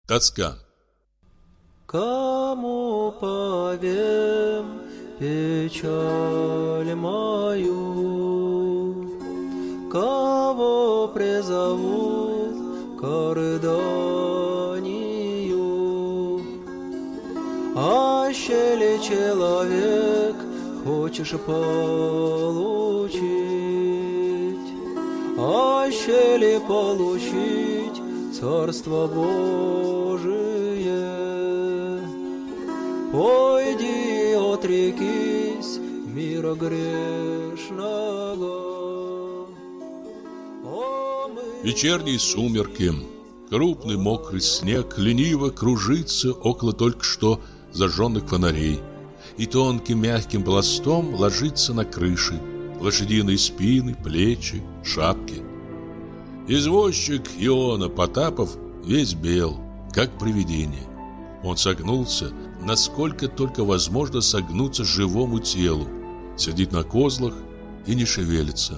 Тоска. Кому повем печаль мою, кого призову к рыданию? Аще ли человек хочешь получить, аще ли получить Царство Божие? Пойди, отрекись мира грешного. Вечерние сумерки. Крупный мокрый снег лениво кружится около только что зажженных фонарей и тонким мягким пластом ложится на крыши, лошадиные спины, плечи, шапки. Извозчик Иона Потапов весь бел, как привидение. Он согнулся, насколько только возможно согнуться живому телу, сидит на козлах и не шевелится.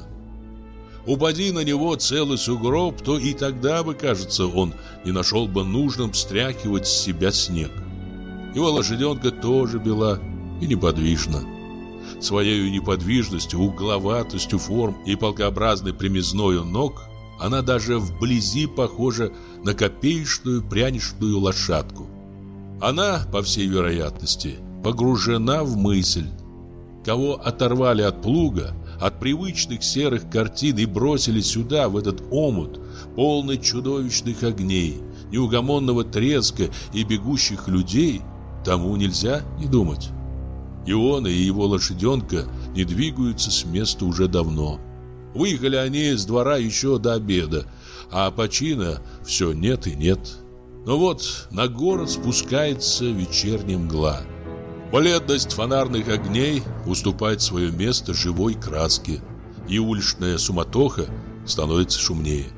Упади на него целый сугроб, то и тогда бы, кажется, он не нашел бы нужным стряхивать с себя снег. Его лошаденка тоже бела и неподвижна. Своей неподвижностью, угловатостью форм и полкообразной прямизною ног она даже вблизи похожа на копеечную пряничную лошадку. Она, по всей вероятности, погружена в мысль. Кого оторвали от плуга, от привычных серых картин и бросили сюда, в этот омут, полный чудовищных огней, неугомонного треска и бегущих людей, тому нельзя не думать. Иона и его лошаденка не двигаются с места уже давно. Выехали они с двора еще до обеда, а почина все нет и нет. Но вот на город спускается вечерняя мгла. Бледность фонарных огней уступает свое место живой краске, и уличная суматоха становится шумнее.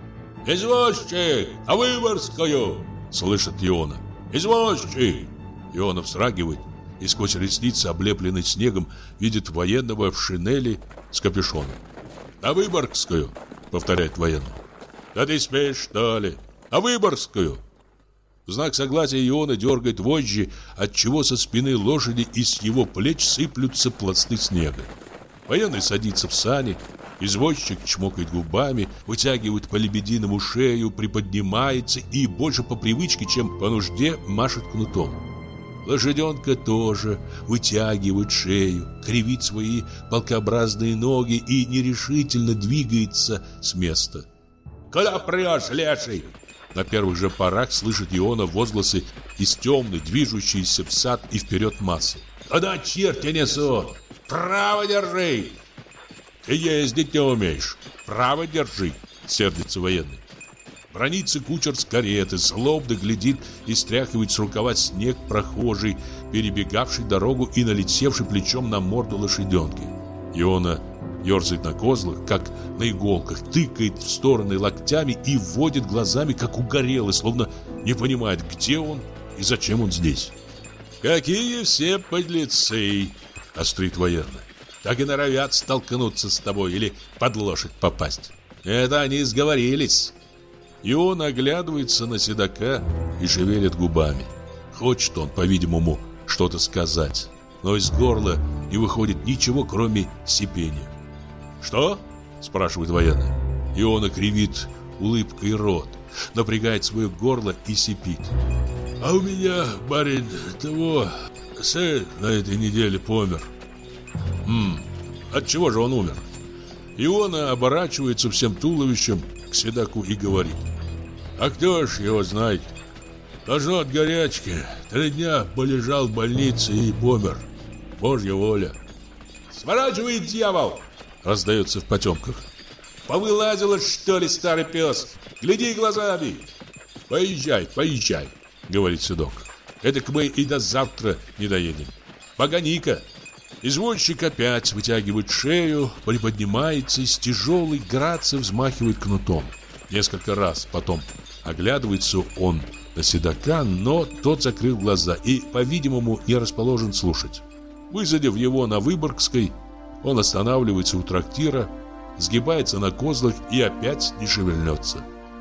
«Извозчик, на Выборгскую!» — слышит Иона. «Извозчик!» Иона вздрагивает и сквозь ресницы, облепленный снегом, видит военного в шинели с капюшоном. «На Выборгскую!» — повторяет военный. «Да ты спишь, что ли? На Выборгскую!» В знак согласия Иона дергает вожжи, отчего со спины лошади и с его плеч сыплются пласты снега. Военный садится в сани, извозчик чмокает губами, вытягивает по лебединому шею, приподнимается и больше по привычке, чем по нужде, машет кнутом. Лошаденка тоже вытягивает шею, кривит свои полкообразные ноги и нерешительно двигается с места. «Куда прешь, леший?» На первых же порах слышит Иона возгласы из темной, движущейся в сад и вперед массы. «Куда черти несут? Право держи!» «Ты ездить не умеешь. Право держи!» — сердится военный. Бранится кучер с кареты, злобно глядит и стряхивает с рукава снег прохожий, перебегавший дорогу и налетевший плечом на морду лошаденки. Иона ерзает на козлах, как на иголках, тыкает в стороны локтями и вводит глазами, как угорелый, словно не понимает, где он и зачем он здесь. «Какие все подлецы!» — острит военный. «Так и норовят столкнуться с тобой или под лошадь попасть. Это они сговорились». И он оглядывается на седока и шевелит губами. Хочет он, по-видимому, что-то сказать, но из горла не выходит ничего, кроме сипения. «Что?» — спрашивает военный. И он кривит улыбкой рот, напрягает свое горло и сипит. «А у меня, барин, того сын на этой неделе помер». От чего же он умер?» Иона оборачивается всем туловищем к седоку и говорит: «А кто ж его знает? Должно от горячки. 3 дня полежал в больнице и помер. Божья воля». «Сворачивай, дьявол!» — раздается в потемках. «Повылазила, что ли, старый пес? Гляди глазами!» «Поезжай, поезжай!» — говорит седок. «Эдак мы и до завтра не доедем. Погоди-ка!» Извозчик опять вытягивает шею, приподнимается и с тяжелой грацией взмахивает кнутом. Несколько раз потом оглядывается он на седока, но тот закрыл глаза и, по-видимому, не расположен слушать. Высадив его на Выборгской, он останавливается у трактира, сгибается на козлах и опять не шевельнется.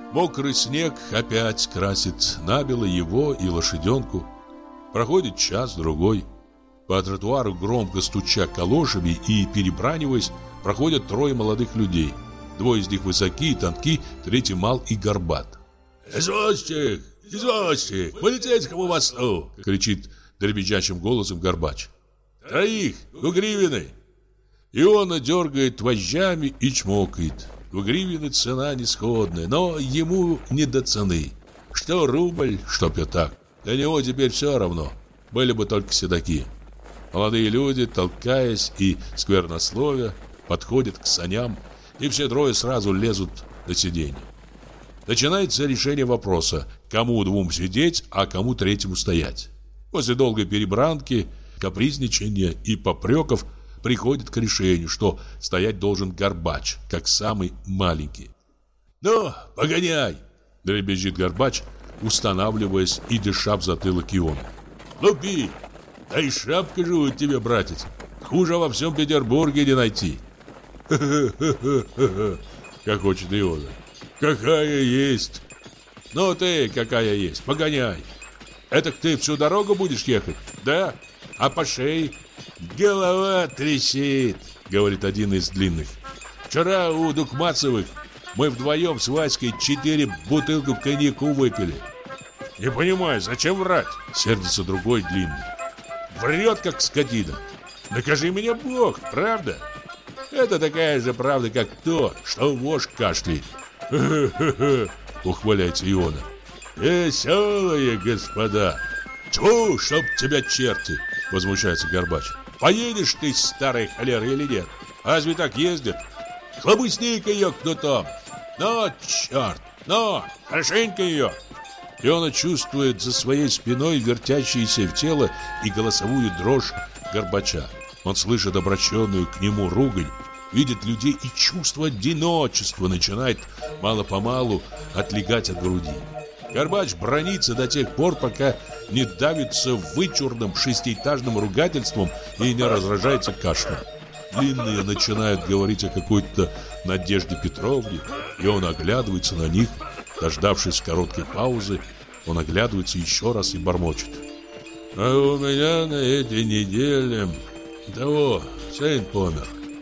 Мокрый снег опять красит набело его и лошаденку. Проходит час-другой. По тротуару, громко стуча калошами и перебраниваясь, проходят трое молодых людей. Двое из них высоки и тонки, третий мал и горбат. «Извозчик! Извозчик! Полицейскому мосту!» — кричит дребезжащим голосом горбач. «Троих! 2 гривны!» И он дергает вожжами и чмокает. 2 гривны цена несходная, но ему не до цены. Что рубль, что пятак. Для него теперь все равно. Были бы только седаки. Молодые люди, толкаясь и сквернословя, подходят к саням, и все трое сразу лезут на сиденье. Начинается решение вопроса, кому 2 сидеть, а кому третьему стоять. После долгой перебранки, капризничания и попреков приходит к решению, что стоять должен горбач, как самый маленький. «Ну, погоняй!» — дребезжит горбач, устанавливаясь и дыша в затылок Иона. «Лупи! Да и шапка же у тебя, братец! Хуже во всем Петербурге не найти!» «Ха-ха-ха-ха-ха!» — хохочет Иона. «Какая есть!» «Ну ты какая есть, погоняй!» «Это ты всю дорогу будешь ехать, да? А по шее?» «Голова трещит», — говорит один из длинных. «Вчера у Дукмацевых мы вдвоем с Васькой 4 бутылку коньяку выпили». «Не понимаю, зачем врать?» — сердится другой длинный. «Врет, как скотина. Накажи меня Бог, правда?» «Это такая же правда, как то, что вошь кашляет». «Ха-ха-ха», — ухваляется Иона. «Веселые господа!» «Тьфу, чтоб тебя черти!» — возмущается горбач. «Поедешь ты, старая холера, или нет? Разве так ездят? Хлобысни-ка ее кнутом! Ну, черт! Ну, хорошенько ее!» И он чувствует за своей спиной вертящиеся в тело и голосовую дрожь горбача. Он слышит обращенную к нему ругань, видит людей, и чувство одиночества начинает мало-помалу отлегать от груди. Горбач бранится до тех пор, пока не давится вычурным 6-этажным ругательством и не разражается кашлем. Длинные начинают говорить о какой-то Надежде Петровне, и он оглядывается на них. Дождавшись короткой паузы, он оглядывается еще раз и бормочет: «А у меня на этой неделе того сын помер».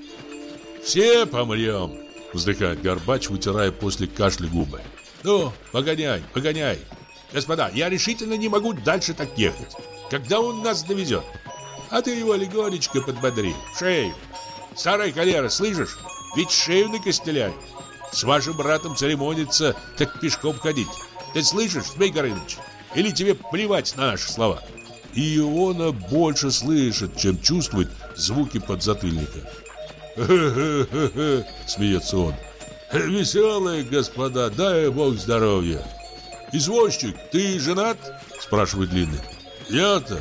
«Все помрем», — вздыхает горбач, вытирая после кашля губы. «Ну, погоняй, погоняй. Господа, я решительно не могу дальше так ехать. Когда он нас довезет? А ты его легонечко подбодри, в шею. Старая холера, слышишь? Ведь шею накостыляй. С вашим братом церемониться, так пешком ходить. Ты слышишь, Змей Горыныч? Или тебе плевать на наши слова?» И Иона больше слышит, чем чувствует звуки подзатыльника. «Ха-ха-ха-ха», — смеется он. «Веселые господа, дай Бог здоровья!» «Извозчик, ты женат?» — спрашивает длинный. «Я-то?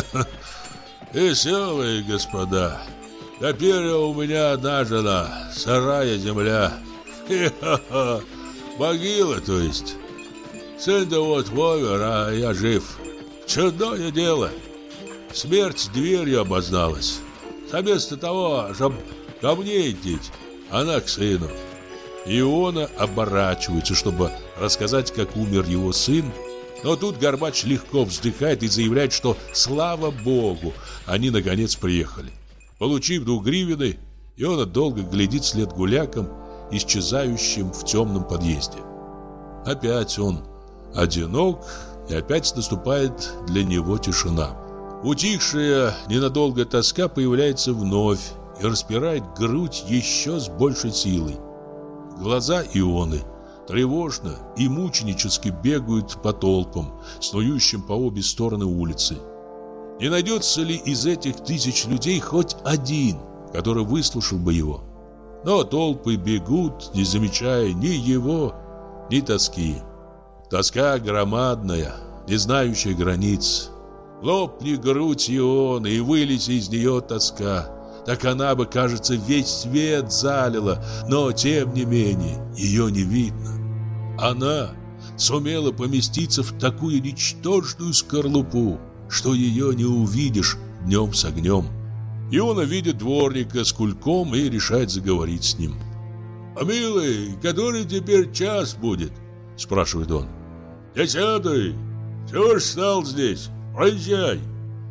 Веселые господа! Теперь у меня одна жена, сырая земля. Хе-ха-ха! Могила, то есть. Сын-то вот помер, а я жив. Чудное дело. Смерть дверью обозналась. А вместо того, чтоб ко мне идти, она к сыну». Иона оборачивается, чтобы рассказать, как умер его сын. Но тут горбач легко вздыхает и заявляет, что, слава Богу, они наконец приехали. Получив 2 гривны, Иона долго глядит вслед гулякам, исчезающим в темном подъезде. Опять он одинок, и опять наступает для него тишина. Утихшая ненадолго тоска появляется вновь и распирает грудь еще с большей силой. Глаза Ионы тревожно и мученически бегают по толпам, снующим по обе стороны улицы. Не найдется ли из этих 1000 людей хоть один, который выслушал бы его? Но толпы бегут, не замечая ни его, ни тоски. Тоска громадная, не знающая границ. Лопни грудь Ионы, и вылези из нее тоска. Так она бы, кажется, весь свет залила, но, тем не менее, ее не видно. Она сумела поместиться в такую ничтожную скорлупу, что ее не увидишь днем с огнем. Иона видит дворника с кульком и решает заговорить с ним. «А, милый, который теперь час будет?» — спрашивает он. 10-й! Чего ж стал здесь? Проезжай!»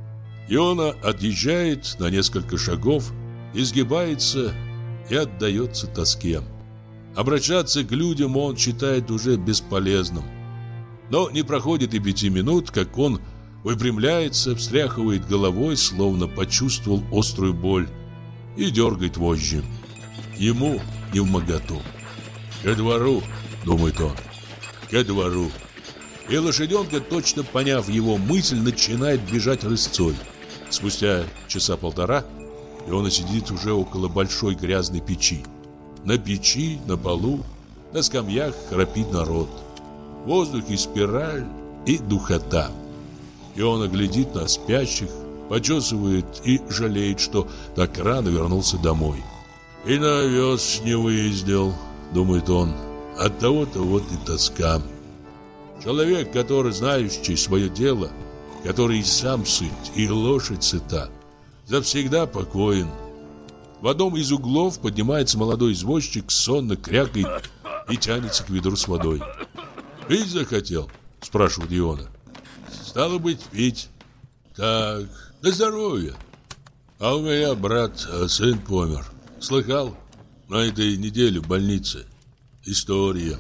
Иона отъезжает на несколько шагов, изгибается и отдается тоске. Обращаться к людям он считает уже бесполезным. Но не проходит и 5 минут, как он выпрямляется, встряхивает головой, словно почувствовал острую боль, и дергает вожжи. Ему невмоготу. «Ко двору», — думает он, — «ко двору». И лошаденка, точно поняв его мысль, начинает бежать рысцой. Спустя часа полтора Иона сидит уже около большой грязной печи. На печи, на полу, на скамьях храпит народ. В воздухе спираль и духота. Иона глядит на спящих, почесывает и жалеет, что так рано вернулся домой. «И на овес не выездил», — думает он, — «оттого-то вот и тоска». Человек, который знающий свое дело, который и сам сыт, и лошадь сыта, завсегда покоен. В одном из углов поднимается молодой извозчик, сонно крякает и тянется к ведру с водой. «Пить захотел?» — спрашивает Иона. «Стало быть, пить. Так, на здоровье. А у меня, брат, сын помер. Слыхал? На этой неделе в больнице. История».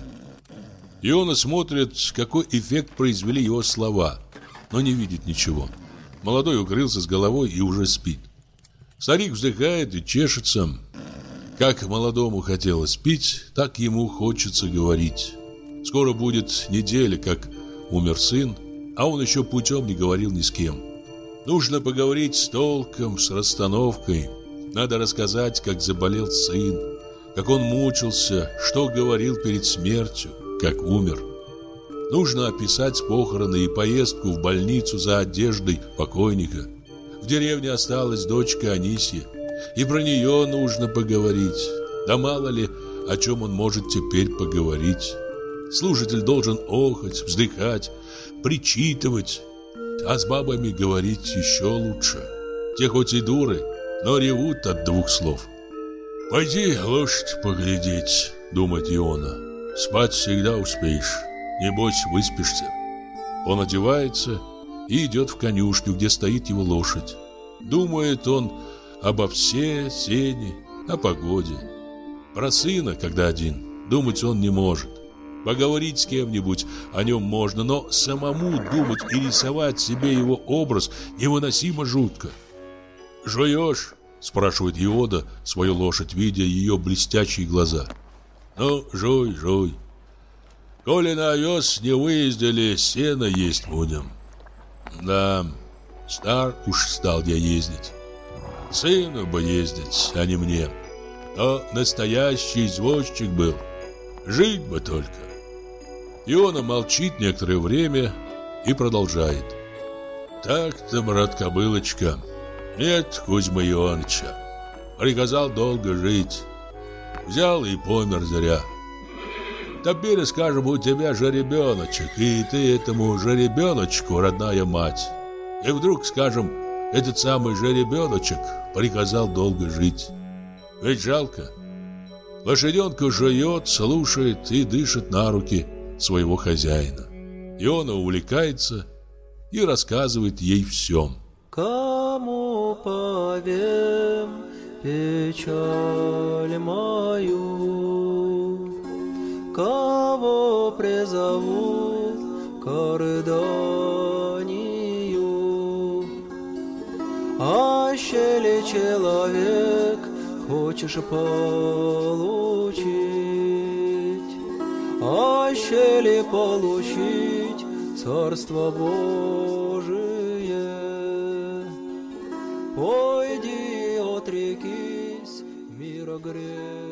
Иона смотрит, какой эффект произвели его слова, но не видит ничего. Молодой укрылся с головой и уже спит. Старик вздыхает и чешется. Как молодому хотелось пить, так ему хочется говорить. Скоро будет неделя, как умер сын, а он еще путем не говорил ни с кем. Нужно поговорить с толком, с расстановкой. Надо рассказать, как заболел сын, как он мучился, что говорил перед смертью, как умер. Нужно описать похороны и поездку в больницу за одеждой покойника. В деревне осталась дочка Анисья, и про нее нужно поговорить. Да мало ли, о чем он может теперь поговорить. Слушатель должен охать, вздыхать, причитывать. А с бабами говорить еще лучше. Те хоть и дуры, но ревут от 2 слов. «Пойди лошадь поглядеть», — думает Иона. «Спать всегда успеешь, небось выспишься». Он одевается и идет в конюшню, где стоит его лошадь. Думает он обо все, сене, о погоде. Про сына, когда один, думать он не может. Поговорить с кем-нибудь о нем можно, но самому думать и рисовать себе его образ невыносимо жутко. «Жуешь?» — спрашивает Иода свою лошадь, видя ее блестящие глаза. «Ну, жуй, жуй. Коли на овес не выездили, сено есть будем». «Да, стар уж стал я ездить. Сыну бы ездить, а не мне. Но настоящий извозчик был. Жить бы только». Иона молчит некоторое время и продолжает. «Так-то, брат Кобылочка, нет Кузьмы Ионыча. Приказал долго жить. Взял и помер зря. Теперь, скажем, у тебя жеребеночек, и ты этому жеребеночку родная мать. И вдруг, скажем, этот самый жеребеночек приказал долго жить. Ведь жалко. Лошаденка жует, слушает и дышит на руки своего хозяина. Иона увлекается и рассказывает ей все. Кому повем печаль мою, кого призову к рыданию? Аще ли человек хочешь получить, аще ли получить Царство Божие? Пойди, отрекись мира греха.